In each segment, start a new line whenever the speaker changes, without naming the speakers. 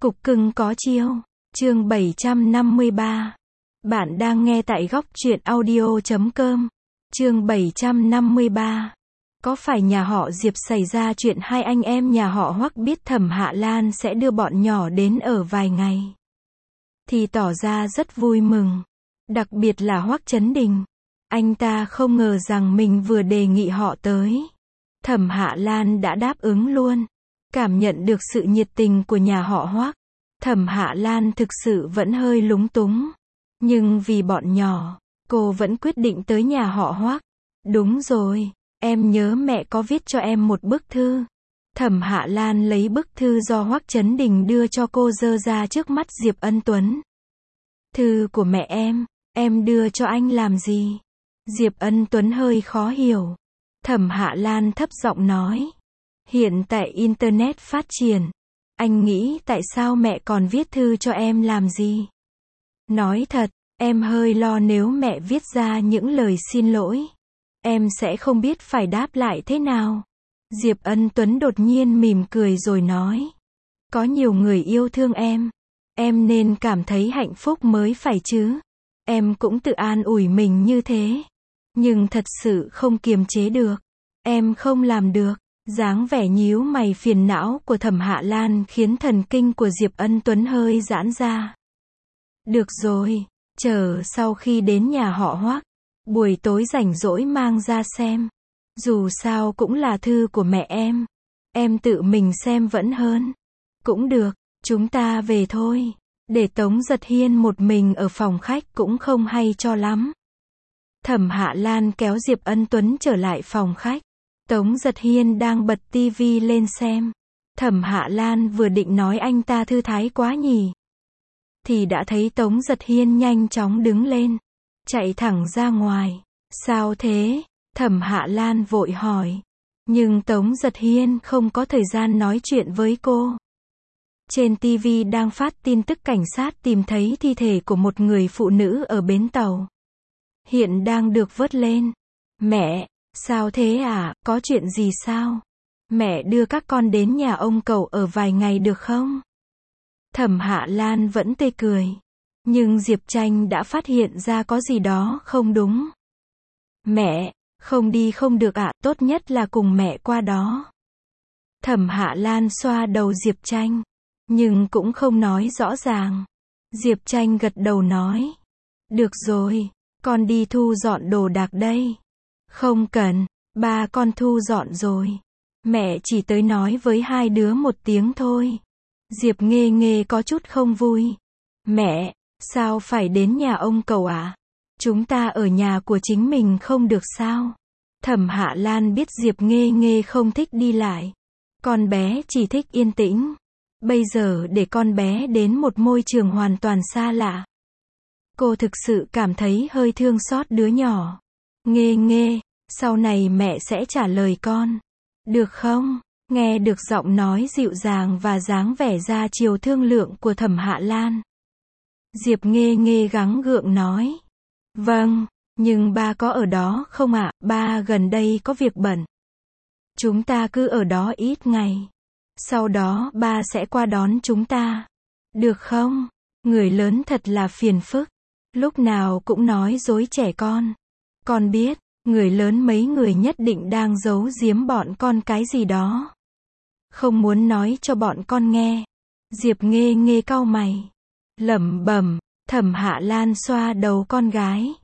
Cục cưng có chiêu. Chương 753. Bạn đang nghe tại góc truyện audio.com. Chương 753. Có phải nhà họ Diệp xảy ra chuyện hai anh em nhà họ Hoắc biết Thẩm Hạ Lan sẽ đưa bọn nhỏ đến ở vài ngày, thì tỏ ra rất vui mừng. Đặc biệt là Hoắc Chấn Đình. Anh ta không ngờ rằng mình vừa đề nghị họ tới, Thẩm Hạ Lan đã đáp ứng luôn. Cảm nhận được sự nhiệt tình của nhà họ Hoắc, Thẩm Hạ Lan thực sự vẫn hơi lúng túng. Nhưng vì bọn nhỏ, cô vẫn quyết định tới nhà họ Hoắc. Đúng rồi, em nhớ mẹ có viết cho em một bức thư. Thẩm Hạ Lan lấy bức thư do Hoắc Chấn Đình đưa cho cô giơ ra trước mắt Diệp Ân Tuấn. Thư của mẹ em đưa cho anh làm gì? Diệp Ân Tuấn hơi khó hiểu. Thẩm Hạ Lan thấp giọng nói. Hiện tại Internet phát triển. Anh nghĩ tại sao mẹ còn viết thư cho em làm gì? Nói thật, em hơi lo nếu mẹ viết ra những lời xin lỗi, em sẽ không biết phải đáp lại thế nào. Diệp Ân Tuấn đột nhiên mỉm cười rồi nói. Có nhiều người yêu thương em nên cảm thấy hạnh phúc mới phải chứ. Em cũng tự an ủi mình như thế. Nhưng thật sự không kiềm chế được. Em không làm được. Dáng vẻ nhíu mày phiền não của Thẩm Hạ Lan khiến thần kinh của Diệp Ân Tuấn hơi giãn ra. Được rồi, chờ sau khi đến nhà họ Hoắc, buổi tối rảnh rỗi mang ra xem. Dù sao cũng là thư của mẹ em tự mình xem vẫn hơn. Cũng được, chúng ta về thôi. Để Tống Giật Hiên một mình ở phòng khách cũng không hay cho lắm. Thẩm Hạ Lan kéo Diệp Ân Tuấn trở lại phòng khách. Tống Giật Hiên đang bật tivi lên xem. Thẩm Hạ Lan vừa định nói anh ta thư thái quá nhỉ, thì đã thấy Tống Giật Hiên nhanh chóng đứng lên, chạy thẳng ra ngoài. Sao thế? Thẩm Hạ Lan vội hỏi. Nhưng Tống Giật Hiên không có thời gian nói chuyện với cô. Trên tivi đang phát tin tức cảnh sát tìm thấy thi thể của một người phụ nữ ở bến tàu. Hiện đang được vớt lên. Mẹ, sao thế à, có chuyện gì sao? Mẹ đưa các con đến nhà ông cậu ở vài ngày được không? Thẩm Hạ Lan vẫn tươi cười. Nhưng Diệp Tranh đã phát hiện ra có gì đó không đúng. Mẹ, không đi không được ạ, tốt nhất là cùng mẹ qua đó. Thẩm Hạ Lan xoa đầu Diệp Tranh, nhưng cũng không nói rõ ràng. Diệp Tranh gật đầu nói. Được rồi, con đi thu dọn đồ đạc đây. Không cần, ba con thu dọn rồi. Mẹ chỉ tới nói với hai đứa một tiếng thôi. Diệp Nghê Nghê có chút không vui. Mẹ, sao phải đến nhà ông cậu ạ? Chúng ta ở nhà của chính mình không được sao? Thẩm Hạ Lan biết Diệp Nghê Nghê không thích đi lại. Con bé chỉ thích yên tĩnh. Bây giờ để con bé đến một môi trường hoàn toàn xa lạ, cô thực sự cảm thấy hơi thương xót đứa nhỏ. Nghê Nghê, sau này mẹ sẽ trả lời con. Được không? Nghe được giọng nói dịu dàng và dáng vẻ ra chiều thương lượng của Thẩm Hạ Lan, Diệp Nghê Nghê gắng gượng nói. Vâng, nhưng ba có ở đó không ạ? Ba gần đây có việc bận. Chúng ta cứ ở đó ít ngày. Sau đó ba sẽ qua đón chúng ta. Được không? Người lớn thật là phiền phức. Lúc nào cũng nói dối trẻ con. Con biết, người lớn mấy người nhất định đang giấu giếm bọn con cái gì đó. Không muốn nói cho bọn con nghe. Diệp Nghê Nghê cau mày, lẩm bẩm. Thẩm Hạ Lan xoa đầu con gái,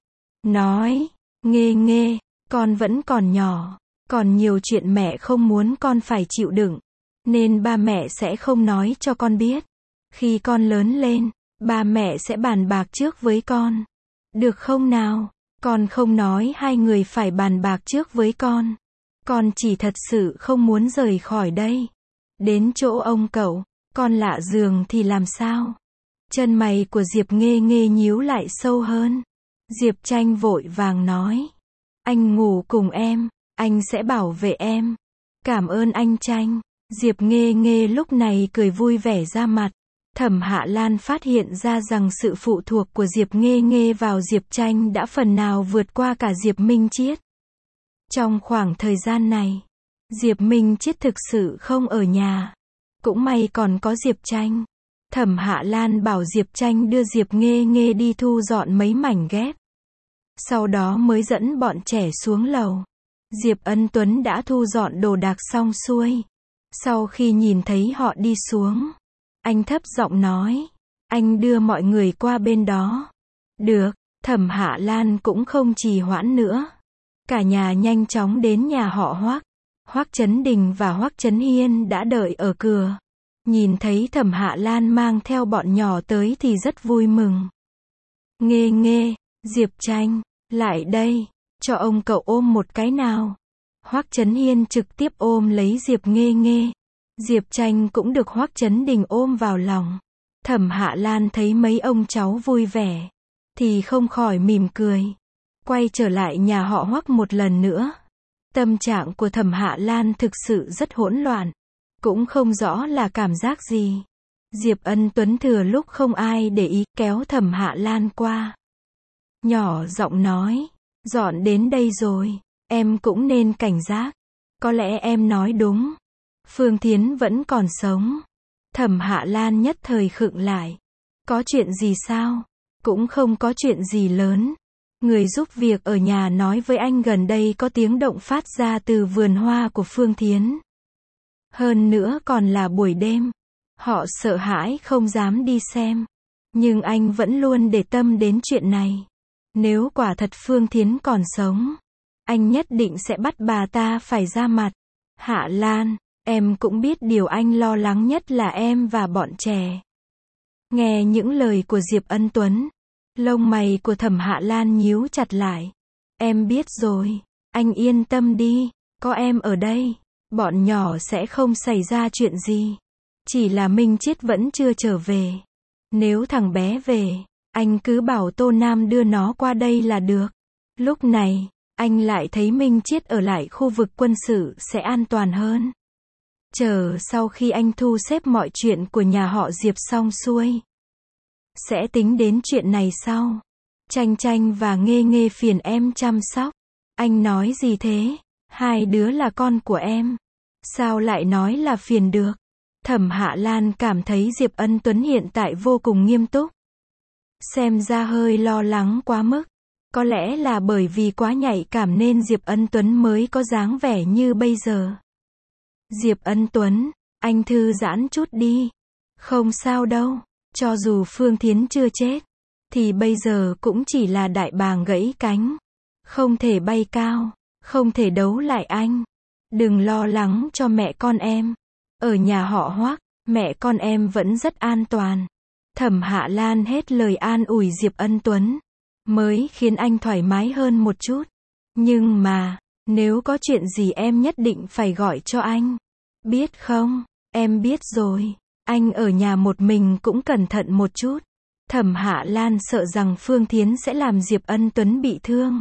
nói, Nghê Nghê, con vẫn còn nhỏ, còn nhiều chuyện mẹ không muốn con phải chịu đựng, nên ba mẹ sẽ không nói cho con biết. Khi con lớn lên, ba mẹ sẽ bàn bạc trước với con. Được không nào? Con không nói hai người phải bàn bạc trước với con. Con chỉ thật sự không muốn rời khỏi đây. Đến chỗ ông cậu, con lạ giường thì làm sao? Chân mày của Diệp Nghê Nghê nhíu lại sâu hơn. Diệp Tranh vội vàng nói. Anh ngủ cùng em, anh sẽ bảo vệ em. Cảm ơn anh Tranh. Diệp Nghê Nghê lúc này cười vui vẻ ra mặt. Thẩm Hạ Lan phát hiện ra rằng sự phụ thuộc của Diệp Nghê Nghê vào Diệp Tranh đã phần nào vượt qua cả Diệp Minh Chiết. Trong khoảng thời gian này, Diệp Minh Chiết thực sự không ở nhà. Cũng may còn có Diệp Tranh. Thẩm Hạ Lan bảo Diệp Tranh đưa Diệp Nghê Nghê đi thu dọn mấy mảnh ghép. Sau đó mới dẫn bọn trẻ xuống lầu. Diệp Ân Tuấn đã thu dọn đồ đạc xong xuôi. Sau khi nhìn thấy họ đi xuống, anh thấp giọng nói, anh đưa mọi người qua bên đó. Được, Thẩm Hạ Lan cũng không trì hoãn nữa. Cả nhà nhanh chóng đến nhà họ Hoắc. Hoắc Chấn Đình và Hoắc Chấn Hiên đã đợi ở cửa. Nhìn thấy Thẩm Hạ Lan mang theo bọn nhỏ tới thì rất vui mừng. Nghê Nghê, Diệp Tranh, lại đây, cho ông cậu ôm một cái nào. Hoắc Chấn Hiên trực tiếp ôm lấy Diệp Nghê Nghê. Diệp Tranh cũng được Hoắc Chấn Đình ôm vào lòng. Thẩm Hạ Lan thấy mấy ông cháu vui vẻ, thì không khỏi mỉm cười. Quay trở lại nhà họ Hoắc một lần nữa. Tâm trạng của Thẩm Hạ Lan thực sự rất hỗn loạn. Cũng không rõ là cảm giác gì. Diệp Ân Tuấn thừa lúc không ai để ý kéo Thẩm Hạ Lan qua. Nhỏ giọng nói, dọn đến đây rồi, em cũng nên cảnh giác. Có lẽ em nói đúng. Phương Thiến vẫn còn sống. Thẩm Hạ Lan nhất thời khựng lại. Có chuyện gì sao? Cũng không có chuyện gì lớn. Người giúp việc ở nhà nói với anh gần đây có tiếng động phát ra từ vườn hoa của Phương Thiến. Hơn nữa còn là buổi đêm. Họ sợ hãi không dám đi xem. Nhưng anh vẫn luôn để tâm đến chuyện này. Nếu quả thật Phương Thiến còn sống, anh nhất định sẽ bắt bà ta phải ra mặt. Hạ Lan, em cũng biết điều anh lo lắng nhất là em và bọn trẻ. Nghe những lời của Diệp Ân Tuấn, lông mày của Thẩm Hạ Lan nhíu chặt lại. Em biết rồi, anh yên tâm đi, có em ở đây, bọn nhỏ sẽ không xảy ra chuyện gì. Chỉ là Minh Chiết vẫn chưa trở về. Nếu thằng bé về, anh cứ bảo Tô Nam đưa nó qua đây là được. Lúc này, anh lại thấy Minh Chiết ở lại khu vực quân sự sẽ an toàn hơn. Chờ sau khi anh thu xếp mọi chuyện của nhà họ Diệp xong xuôi, sẽ tính đến chuyện này sau. Tranh Tranh và Nghê Nghê phiền em chăm sóc. Anh nói gì thế? Hai đứa là con của em. Sao lại nói là phiền được? Thẩm Hạ Lan cảm thấy Diệp Ân Tuấn hiện tại vô cùng nghiêm túc. Xem ra hơi lo lắng quá mức. Có lẽ là bởi vì quá nhạy cảm nên Diệp Ân Tuấn mới có dáng vẻ như bây giờ. Diệp Ân Tuấn, anh thư giãn chút đi. Không sao đâu. Cho dù Phương Thiến chưa chết, thì bây giờ cũng chỉ là đại bàng gãy cánh. Không thể bay cao, không thể đấu lại anh. Đừng lo lắng cho mẹ con em. Ở nhà họ Hoắc, mẹ con em vẫn rất an toàn. Thẩm Hạ Lan hết lời an ủi Diệp Ân Tuấn, mới khiến anh thoải mái hơn một chút. Nhưng mà, nếu có chuyện gì em nhất định phải gọi cho anh. Biết không? Em biết rồi. Anh ở nhà một mình cũng cẩn thận một chút. Thẩm Hạ Lan sợ rằng Phương Thiến sẽ làm Diệp Ân Tuấn bị thương.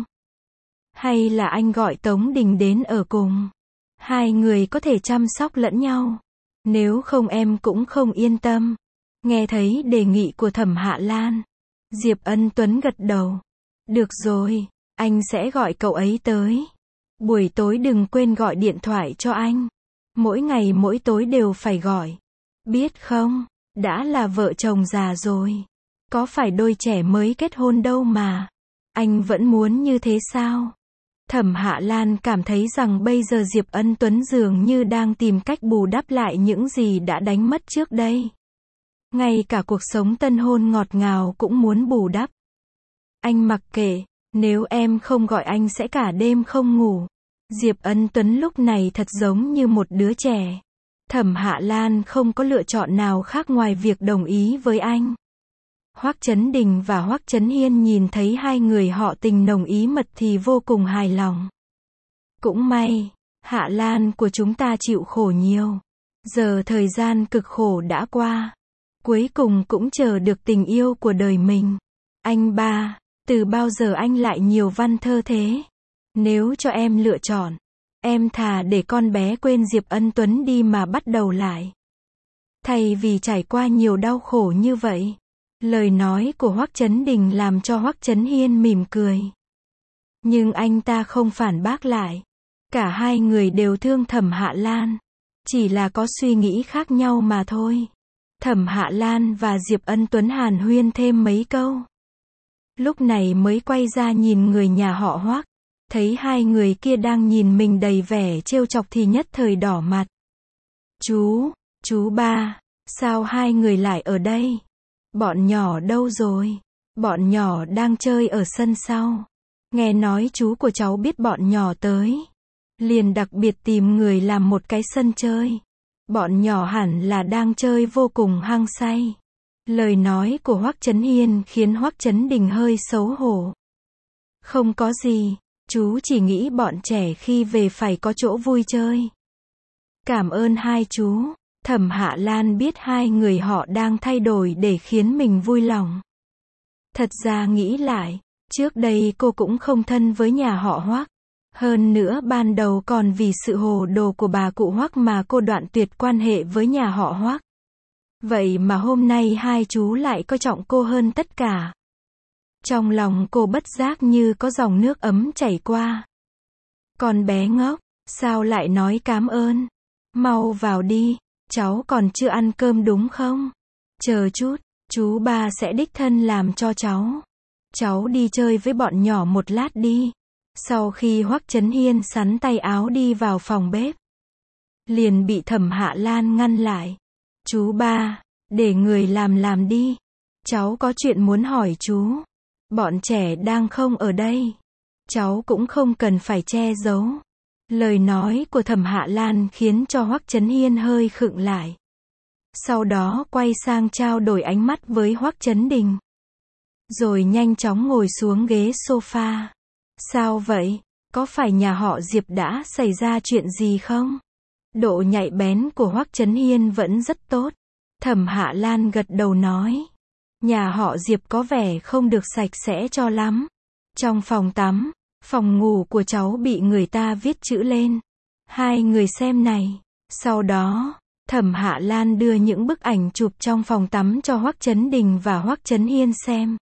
Hay là anh gọi Tống Đình đến ở cùng. Hai người có thể chăm sóc lẫn nhau. Nếu không em cũng không yên tâm. Nghe thấy đề nghị của Thẩm Hạ Lan, Diệp Ân Tuấn gật đầu. Được rồi, anh sẽ gọi cậu ấy tới. Buổi tối đừng quên gọi điện thoại cho anh. Mỗi ngày mỗi tối đều phải gọi. Biết không, đã là vợ chồng già rồi. Có phải đôi trẻ mới kết hôn đâu mà. Anh vẫn muốn như thế sao? Thẩm Hạ Lan cảm thấy rằng bây giờ Diệp Ân Tuấn dường như đang tìm cách bù đắp lại những gì đã đánh mất trước đây. Ngay cả cuộc sống tân hôn ngọt ngào cũng muốn bù đắp. Anh mặc kệ, nếu em không gọi anh sẽ cả đêm không ngủ. Diệp Ân Tuấn lúc này thật giống như một đứa trẻ. Thẩm Hạ Lan không có lựa chọn nào khác ngoài việc đồng ý với anh. Hoắc Chấn Đình và Hoắc Chấn Hiên nhìn thấy hai người họ tình nồng ý mật thì vô cùng hài lòng. Cũng may, Hạ Lan của chúng ta chịu khổ nhiều. Giờ thời gian cực khổ đã qua. Cuối cùng cũng chờ được tình yêu của đời mình. Anh ba, từ bao giờ anh lại nhiều văn thơ thế? Nếu cho em lựa chọn, em thà để con bé quên Diệp Ân Tuấn đi mà bắt đầu lại. Thay vì trải qua nhiều đau khổ như vậy. Lời nói của Hoắc Chấn Đình làm cho Hoắc Chấn Hiên mỉm cười. Nhưng anh ta không phản bác lại. Cả hai người đều thương Thẩm Hạ Lan. Chỉ là có suy nghĩ khác nhau mà thôi. Thẩm Hạ Lan và Diệp Ân Tuấn hàn huyên thêm mấy câu. Lúc này mới quay ra nhìn người nhà họ Hoắc. Thấy hai người kia đang nhìn mình đầy vẻ trêu chọc thì nhất thời đỏ mặt. Chú ba, sao hai người lại ở đây? Bọn nhỏ đâu rồi? Bọn nhỏ đang chơi ở sân sau. Nghe nói chú của cháu biết bọn nhỏ tới. Liền đặc biệt tìm người làm một cái sân chơi. Bọn nhỏ hẳn là đang chơi vô cùng hăng say. Lời nói của Hoắc Chấn Hiên khiến Hoắc Chấn Đình hơi xấu hổ. Không có gì, chú chỉ nghĩ bọn trẻ khi về phải có chỗ vui chơi. Cảm ơn hai chú. Thẩm Hạ Lan biết hai người họ đang thay đổi để khiến mình vui lòng. Thật ra nghĩ lại, trước đây cô cũng không thân với nhà họ Hoắc. Hơn nữa ban đầu còn vì sự hồ đồ của bà cụ Hoắc mà cô đoạn tuyệt quan hệ với nhà họ Hoắc. Vậy mà hôm nay hai chú lại coi trọng cô hơn tất cả. Trong lòng cô bất giác như có dòng nước ấm chảy qua. Con bé ngốc, sao lại nói cảm ơn? Mau vào đi, cháu còn chưa ăn cơm đúng không? Chờ chút, chú ba sẽ đích thân làm cho cháu. Cháu đi chơi với bọn nhỏ một lát đi. Sau khi Hoắc Chấn Hiên sắn tay áo đi vào phòng bếp, liền bị Thẩm Hạ Lan ngăn lại. Chú ba, để người làm đi. Cháu có chuyện muốn hỏi chú. Bọn trẻ đang không ở đây. Cháu cũng không cần phải che giấu. Lời nói của Thẩm Hạ Lan khiến cho Hoắc Chấn Hiên hơi khựng lại. Sau đó quay sang trao đổi ánh mắt với Hoắc Chấn Đình. Rồi nhanh chóng ngồi xuống ghế sofa. Sao vậy? Có phải nhà họ Diệp đã xảy ra chuyện gì không? Độ nhạy bén của Hoắc Chấn Hiên vẫn rất tốt. Thẩm Hạ Lan gật đầu nói. Nhà họ Diệp có vẻ không được sạch sẽ cho lắm. Trong phòng tắm, phòng ngủ của cháu bị người ta viết chữ lên. Hai người xem này. Sau đó, Thẩm Hạ Lan đưa những bức ảnh chụp trong phòng tắm cho Hoắc Chấn Đình và Hoắc Chấn Hiên xem.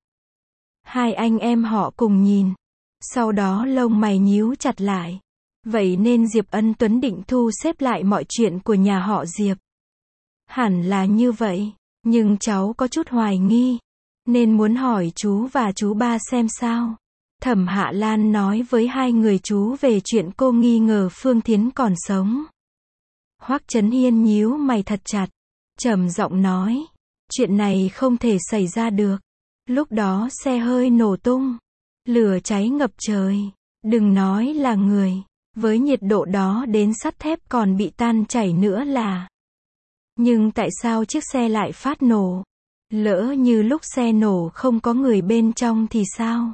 Hai anh em họ cùng nhìn. Sau đó lông mày nhíu chặt lại. Vậy nên Diệp Ân Tuấn định thu xếp lại mọi chuyện của nhà họ Diệp. Hẳn là như vậy, nhưng cháu có chút hoài nghi, nên muốn hỏi chú và chú ba xem sao. Thẩm Hạ Lan nói với hai người chú về chuyện cô nghi ngờ Phương Thiến còn sống. Hoắc Chấn Hiên nhíu mày thật chặt, trầm giọng nói, chuyện này không thể xảy ra được. Lúc đó xe hơi nổ tung, lửa cháy ngập trời, đừng nói là người, với nhiệt độ đó đến sắt thép còn bị tan chảy nữa là. Nhưng tại sao chiếc xe lại phát nổ? Lỡ như lúc xe nổ không có người bên trong thì sao?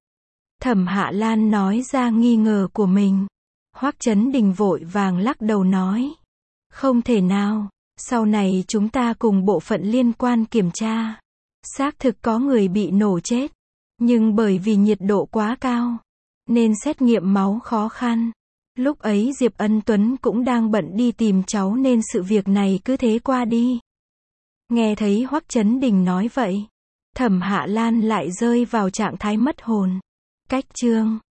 Thẩm Hạ Lan nói ra nghi ngờ của mình. Hoắc Chấn Đình vội vàng lắc đầu nói. Không thể nào, sau này chúng ta cùng bộ phận liên quan kiểm tra. Xác thực có người bị nổ chết. Nhưng bởi vì nhiệt độ quá cao, nên xét nghiệm máu khó khăn. Lúc ấy Diệp Ân Tuấn cũng đang bận đi tìm cháu nên sự việc này cứ thế qua đi. Nghe thấy Hoắc Chấn Đình nói vậy, Thẩm Hạ Lan lại rơi vào trạng thái mất hồn. Cách chương